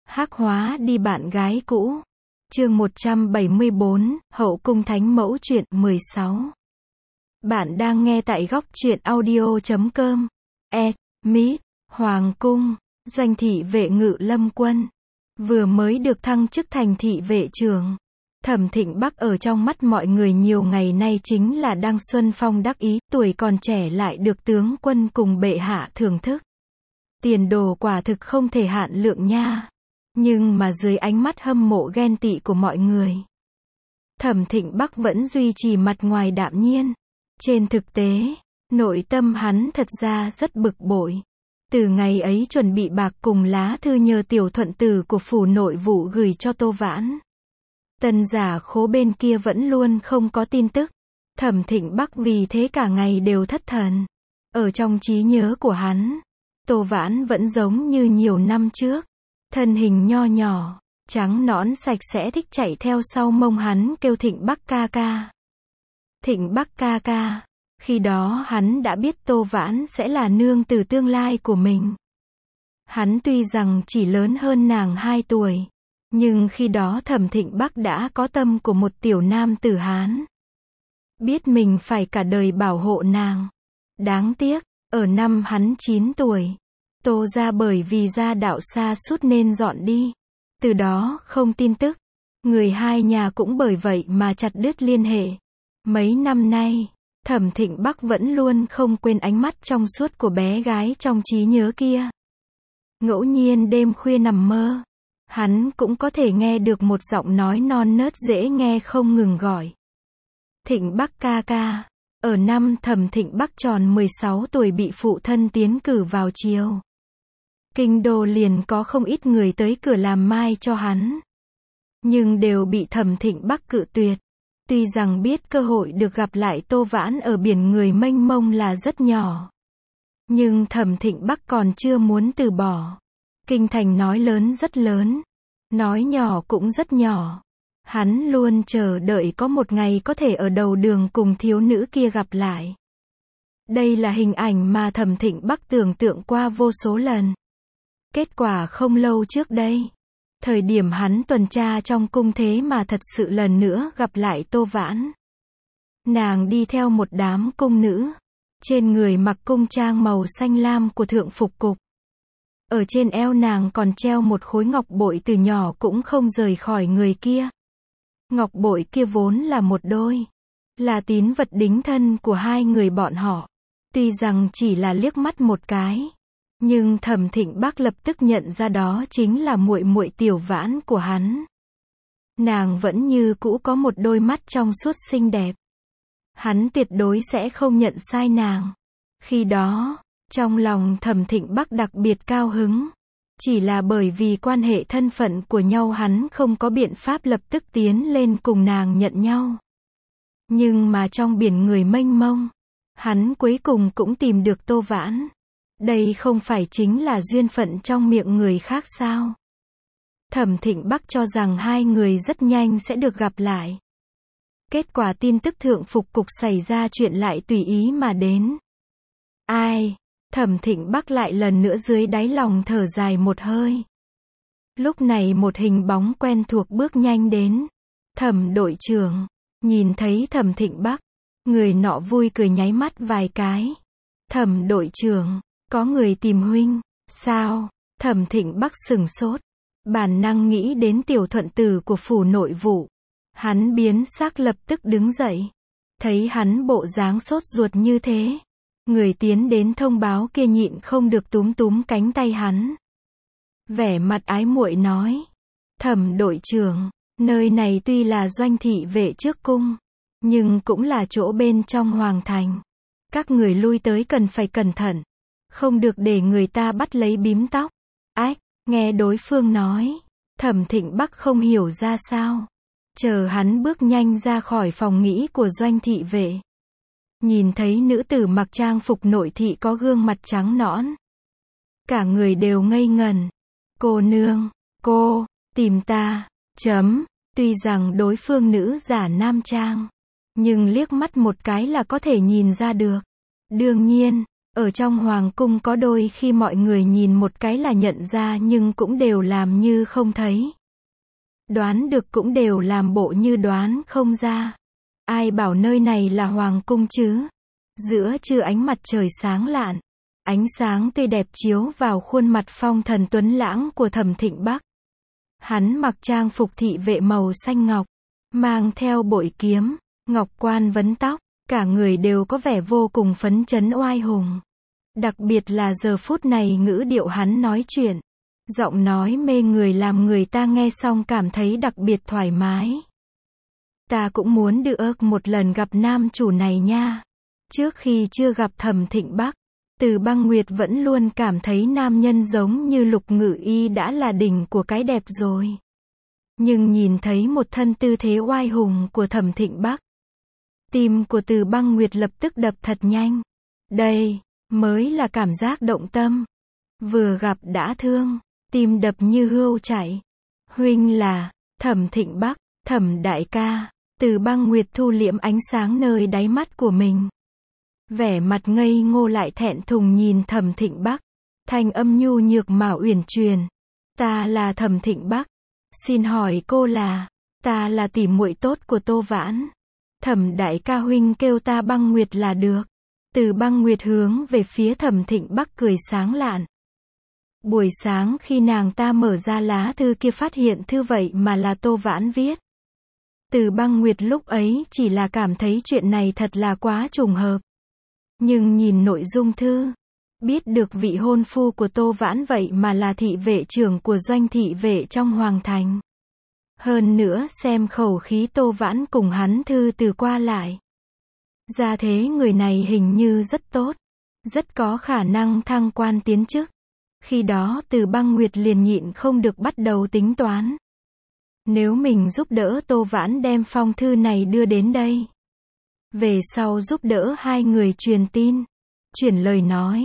Hắc hóa đi bạn gái cũ. Chương 174, Hậu cung thánh mẫu truyện 16. Bạn đang nghe tại góc truyện audio.com. Mít, Hoàng cung, doanh thị vệ Ngự Lâm Quân. Vừa mới được thăng chức thành thị vệ trưởng. Thẩm Thịnh Bắc ở trong mắt mọi người nhiều ngày nay chính là đang xuân phong đắc ý, tuổi còn trẻ lại được tướng quân cùng bệ hạ thưởng thức. Tiền đồ quả thực không thể hạn lượng nha. Nhưng mà dưới ánh mắt hâm mộ ghen tị của mọi người, Thẩm Thịnh Bắc vẫn duy trì mặt ngoài đạm nhiên. Trên thực tế, nội tâm hắn thật ra rất bực bội. Từ ngày ấy chuẩn bị bạc cùng lá thư nhờ tiểu thuận tử của phủ nội vụ gửi cho Tô Vãn, Tân Giả Khố bên kia vẫn luôn không có tin tức. Thẩm Thịnh Bắc vì thế cả ngày đều thất thần. Ở trong trí nhớ của hắn, Tô Vãn vẫn giống như nhiều năm trước. Thân hình nho nhỏ, trắng nõn sạch sẽ, thích chạy theo sau mông hắn kêu Thịnh Bắc ca ca. Thịnh Bắc ca ca. Khi đó hắn đã biết Tô Vãn sẽ là nương tử tương lai của mình. Hắn tuy rằng chỉ lớn hơn nàng 2 tuổi, nhưng khi đó Thẩm Thịnh Bắc đã có tâm của một tiểu nam tử Hán. Biết mình phải cả đời bảo hộ nàng. Đáng tiếc, ở năm hắn 9 tuổi, Tô gia bởi vì gia đạo xa sút nên dọn đi. Từ đó không tin tức. Người hai nhà cũng bởi vậy mà chặt đứt liên hệ. Mấy năm nay, Thẩm Thịnh Bắc vẫn luôn không quên ánh mắt trong suốt của bé gái trong trí nhớ kia. Ngẫu nhiên đêm khuya nằm mơ, hắn cũng có thể nghe được một giọng nói non nớt dễ nghe không ngừng gọi. Thịnh Bắc ca ca. Ở năm Thẩm Thịnh Bắc tròn 16 tuổi bị phụ thân tiến cử vào triều. Kinh đô liền có không ít người tới cửa làm mai cho hắn. Nhưng đều bị Thẩm Thịnh Bắc cự tuyệt. Tuy rằng biết cơ hội được gặp lại Tô Vãn ở biển người mênh mông là rất nhỏ. Nhưng Thẩm Thịnh Bắc còn chưa muốn từ bỏ. Kinh thành nói lớn rất lớn. Nói nhỏ cũng rất nhỏ. Hắn luôn chờ đợi có một ngày có thể ở đầu đường cùng thiếu nữ kia gặp lại. Đây là hình ảnh mà Thẩm Thịnh Bắc tưởng tượng qua vô số lần. Kết quả không lâu trước đây, thời điểm hắn tuần tra trong cung thế mà thật sự lần nữa gặp lại Tô Vãn. Nàng đi theo một đám cung nữ, trên người mặc cung trang màu xanh lam của thượng phục cục. Ở trên eo nàng còn treo một khối ngọc bội từ nhỏ cũng không rời khỏi người kia. Ngọc bội kia vốn là một đôi, là tín vật đính thân của hai người bọn họ. Tuy rằng chỉ là liếc mắt một cái, nhưng Thẩm Thịnh Bắc lập tức nhận ra đó chính là muội muội Tiểu Vãn của hắn. Nàng vẫn như cũ có một đôi mắt trong suốt xinh đẹp. Hắn tuyệt đối sẽ không nhận sai nàng. Khi đó, trong lòng Thẩm Thịnh Bắc đặc biệt cao hứng. Chỉ là bởi vì quan hệ thân phận của nhau hắn không có biện pháp lập tức tiến lên cùng nàng nhận nhau. Nhưng mà trong biển người mênh mông, hắn cuối cùng cũng tìm được Tô Vãn. Đây không phải chính là duyên phận trong miệng người khác sao? Thẩm Thịnh Bắc cho rằng hai người rất nhanh sẽ được gặp lại. Kết quả tin tức thượng phục cục xảy ra chuyện lại tùy ý mà đến. Ai? Thẩm Thịnh Bắc lại lần nữa dưới đáy lòng thở dài một hơi. Lúc này một hình bóng quen thuộc bước nhanh đến. Thẩm đội trưởng. Nhìn thấy Thẩm Thịnh Bắc, người nọ vui cười nháy mắt vài cái. Thẩm đội trưởng. Có người tìm huynh. Sao? Thẩm Thịnh Bắc sừng sốt. Bản năng nghĩ đến tiểu thuận tử của phủ nội vụ. Hắn biến sắc lập tức đứng dậy. Thấy hắn bộ dáng sốt ruột như thế, người tiến đến thông báo kia nhịn không được túm túm cánh tay hắn. Vẻ mặt ái muội nói. Thẩm đội trưởng, nơi này tuy là doanh thị vệ trước cung, nhưng cũng là chỗ bên trong hoàng thành. Các người lui tới cần phải cẩn thận. Không được để người ta bắt lấy bím tóc. Ách, nghe đối phương nói, Thẩm Thịnh Bắc không hiểu ra sao. Chờ hắn bước nhanh ra khỏi phòng nghỉ của doanh thị vệ. Nhìn thấy nữ tử mặc trang phục nội thị có gương mặt trắng nõn. Cả người đều ngây ngần. Cô nương, cô, tìm ta, Tuy rằng đối phương nữ giả nam trang, nhưng liếc mắt một cái là có thể nhìn ra được. Đương nhiên, Ở trong hoàng cung có đôi khi mọi người nhìn một cái là nhận ra nhưng cũng đều làm như không thấy. Đoán được cũng đều làm bộ như đoán không ra. Ai bảo nơi này là hoàng cung chứ? Giữa trưa ánh mặt trời sáng lạn. Ánh sáng tươi đẹp chiếu vào khuôn mặt phong thần tuấn lãng của Thẩm Thịnh Bắc. Hắn mặc trang phục thị vệ màu xanh ngọc, mang theo bội kiếm, ngọc quan vấn tóc, cả người đều có vẻ vô cùng phấn chấn oai hùng. Đặc biệt là giờ phút này ngữ điệu hắn nói chuyện, giọng nói mê người làm người ta nghe xong cảm thấy đặc biệt thoải mái. Ta cũng muốn được một lần gặp nam chủ này nha. Trước khi chưa gặp Thẩm Thịnh Bắc, Từ Băng Nguyệt vẫn luôn cảm thấy nam nhân giống như Lục Ngự Y đã là đỉnh của cái đẹp rồi. Nhưng nhìn thấy một thân tư thế oai hùng của Thẩm Thịnh Bắc, tim của Từ Băng Nguyệt lập tức đập thật nhanh. Đây mới là cảm giác động tâm. Vừa gặp đã thương, tim đập như hươu chạy. Huynh là Thẩm Thịnh Bắc, Thẩm đại ca. Từ Băng Nguyệt thu liễm ánh sáng nơi đáy mắt của mình. Vẻ mặt ngây ngô lại thẹn thùng nhìn Thẩm Thịnh Bắc. Thanh âm nhu nhược mà uyển chuyển. Ta là Thẩm Thịnh Bắc. Xin hỏi cô là? Ta là tỉ muội tốt của Tô Vãn. Thẩm đại ca huynh kêu ta Băng Nguyệt là được. Từ Băng Nguyệt hướng về phía Thẩm Thịnh Bắc cười sáng lạn. Buổi sáng khi nàng ta mở ra lá thư kia phát hiện thư vậy mà là Tô Vãn viết. Từ Băng Nguyệt lúc ấy chỉ là cảm thấy chuyện này thật là quá trùng hợp. Nhưng nhìn nội dung thư, biết được vị hôn phu của Tô Vãn vậy mà là thị vệ trưởng của doanh thị vệ trong Hoàng Thành. Hơn nữa xem khẩu khí Tô Vãn cùng hắn thư từ qua lại. Ra thế người này hình như rất tốt, rất có khả năng thăng quan tiến chức. Khi đó Từ Băng Nguyệt liền nhịn không được bắt đầu tính toán. Nếu mình giúp đỡ Tô Vãn đem phong thư này đưa đến đây, về sau giúp đỡ hai người truyền tin, chuyển lời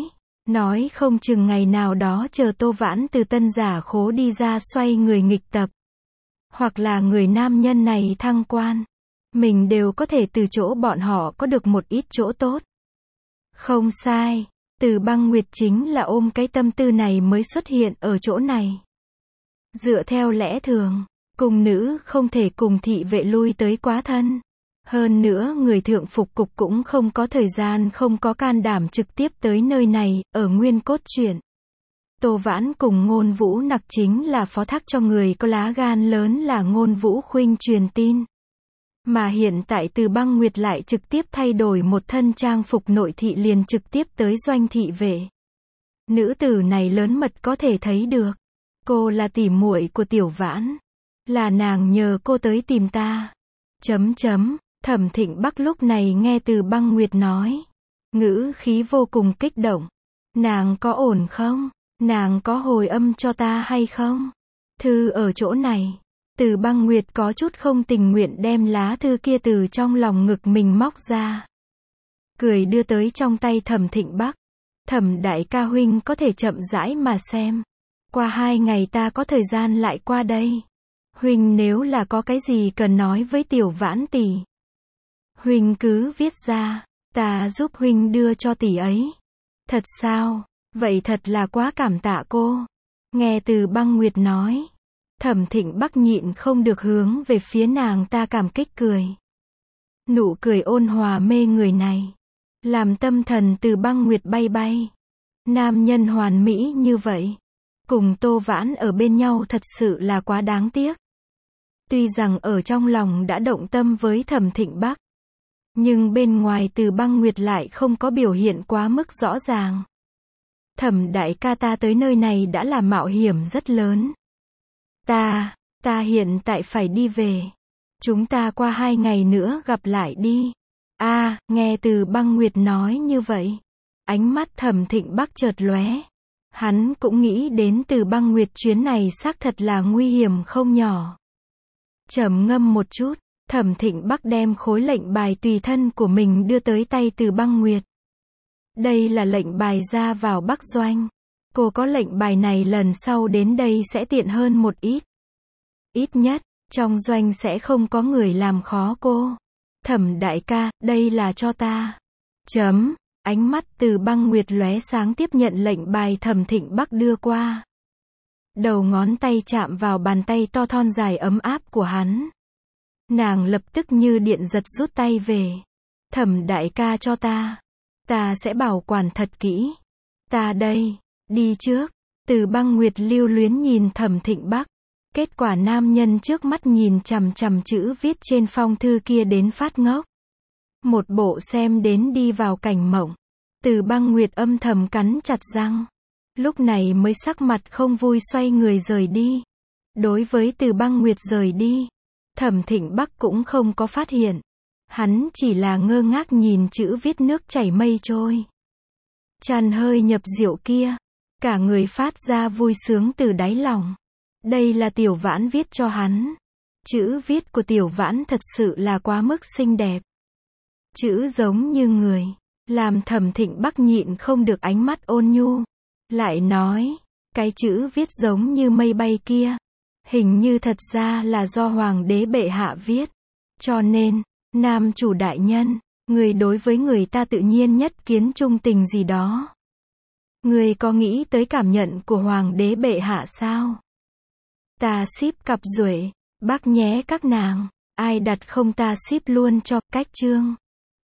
nói không chừng ngày nào đó chờ Tô Vãn từ Tân Giả Khố đi ra xoay người nghịch tập, hoặc là người nam nhân này thăng quan, mình đều có thể từ chỗ bọn họ có được một ít chỗ tốt. Không sai, Từ Băng Nguyệt chính là ôm cái tâm tư này mới xuất hiện ở chỗ này. Dựa theo lẽ thường, cung nữ không thể cùng thị vệ lui tới quá thân. Hơn nữa người thượng phục cục cũng không có thời gian không có can đảm trực tiếp tới nơi này, ở nguyên cốt truyện. Tô Vãn cùng Ngôn Vũ Nặc chính là phó thác cho người có lá gan lớn là Ngôn Vũ Khuynh truyền tin. Mà hiện tại Từ Băng Nguyệt lại trực tiếp thay đổi một thân trang phục nội thị liền trực tiếp tới doanh thị vệ. Nữ tử này lớn mật có thể thấy được. Cô là tỉ muội của Tiểu Vãn. Là nàng nhờ cô tới tìm ta. Thẩm Thịnh Bắc lúc này nghe Từ Băng Nguyệt nói. Ngữ khí vô cùng kích động. Nàng có ổn không? Nàng có hồi âm cho ta hay không? Thư ở chỗ này. Từ Băng Nguyệt có chút không tình nguyện đem lá thư kia từ trong lòng ngực mình móc ra. Cười đưa tới trong tay Thẩm Thịnh Bắc. Thẩm đại ca huynh có thể chậm rãi mà xem. Qua 2 ngày ta có thời gian lại qua đây. Huynh nếu là có cái gì cần nói với Tiểu Vãn tỷ, huynh cứ viết ra, ta giúp huynh đưa cho tỷ ấy. Thật sao? Vậy thật là quá cảm tạ cô. Nghe Từ Băng Nguyệt nói, Thẩm Thịnh Bắc nhịn không được hướng về phía nàng ta cảm kích cười. Nụ cười ôn hòa mê người này, làm tâm thần Từ Băng Nguyệt bay bay. Nam nhân hoàn mỹ như vậy, cùng Tô Vãn ở bên nhau thật sự là quá đáng tiếc. Tuy rằng ở trong lòng đã động tâm với Thẩm Thịnh Bắc, nhưng bên ngoài Từ Băng Nguyệt lại không có biểu hiện quá mức rõ ràng. Thẩm đại ca ta tới nơi này đã là mạo hiểm rất lớn. Ta hiện tại phải đi về. Chúng ta qua 2 ngày nữa gặp lại đi. Nghe Từ Băng Nguyệt nói như vậy, ánh mắt Thẩm Thịnh Bắc chợt lóe. Hắn cũng nghĩ đến Từ Băng Nguyệt chuyến này xác thật là nguy hiểm không nhỏ. Trầm ngâm một chút, Thẩm Thịnh Bắc đem khối lệnh bài tùy thân của mình đưa tới tay Từ Băng Nguyệt. Đây là lệnh bài ra vào Bắc Doanh. Cô có lệnh bài này lần sau đến đây sẽ tiện hơn một ít. Ít nhất, trong doanh sẽ không có người làm khó cô. Thẩm đại ca, đây là cho ta. Ánh mắt Từ Băng Nguyệt lóe sáng tiếp nhận lệnh bài Thẩm Thịnh Bắc đưa qua. Đầu ngón tay chạm vào bàn tay to thon dài ấm áp của hắn. Nàng lập tức như điện giật rút tay về. Thẩm đại ca cho ta. Ta sẽ bảo quản thật kỹ. Ta đây. Đi trước. Từ Băng Nguyệt lưu luyến nhìn Thẩm Thịnh Bắc. Kết quả nam nhân trước mắt nhìn chằm chằm chữ viết trên phong thư kia đến phát ngốc. Một bộ xem đến đi vào cảnh mộng. Từ Băng Nguyệt âm thầm cắn chặt răng. Lúc này mới sắc mặt không vui xoay người rời đi. Đối với Từ Băng Nguyệt rời đi, Thẩm Thịnh Bắc cũng không có phát hiện. Hắn chỉ là ngơ ngác nhìn chữ viết nước chảy mây trôi. Tràn hơi nhập rượu kia. Cả người phát ra vui sướng từ đáy lòng. Đây là Tiểu Vãn viết cho hắn. Chữ viết của Tiểu Vãn thật sự là quá mức xinh đẹp. Chữ giống như người. Làm Thẩm Thịnh Bắc nhịn không được ánh mắt ôn nhu. Lại nói, cái chữ viết giống như mây bay kia. Hình như thật ra là do Hoàng đế bệ hạ viết. Cho nên, nam chủ đại nhân, người đối với người ta tự nhiên nhất kiến trung tình gì đó. Người có nghĩ tới cảm nhận của Hoàng đế bệ hạ sao? Ta ship cặp duệ, bác nhé các nàng. Ai đặt không ta ship luôn cho, cách chương.